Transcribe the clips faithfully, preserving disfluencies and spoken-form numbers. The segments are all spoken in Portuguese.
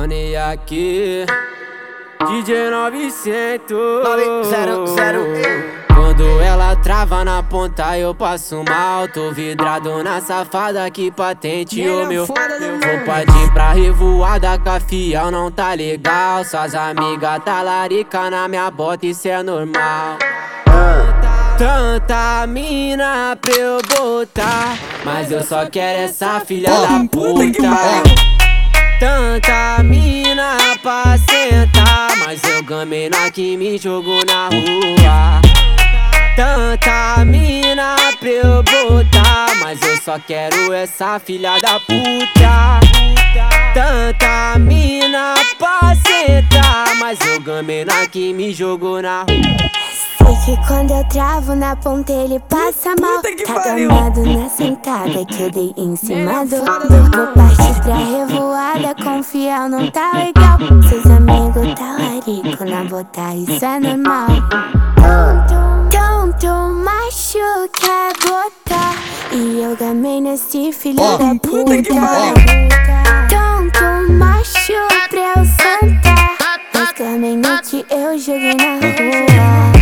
Rony aqui, D J novecentos. Quando ela trava na ponta eu passo mal. Tô vidrado na safada que patente o meu. Vou partir pra revoada que a fiel não tá legal. Suas amigas tá larica na minha bota, isso é normal. Tanta mina pra eu botar, mas eu só quero essa filha da puta. Tanta mina pra sentar, mas eu gamei na que me jogou na rua. Tanta mina pra eu botar, mas eu só quero essa filha da puta. Tanta mina pra sentar, mas eu gamei na que me jogou na rua. Sei que quando eu travo na ponta ele passa mal. Tá gamado na sentada que eu dei em cima do. Vou partir pra revoada, com fiel não tá legal. Seus amigos tá larico na bota, isso é normal. Tanto macho quer botar, e eu gamei nesse filho da puta. Tanto macho pra eu sentar, mas gamei no que eu joguei na rua.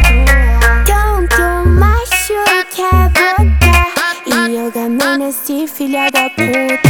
Quer botar, e eu gamei nesse filho da puta.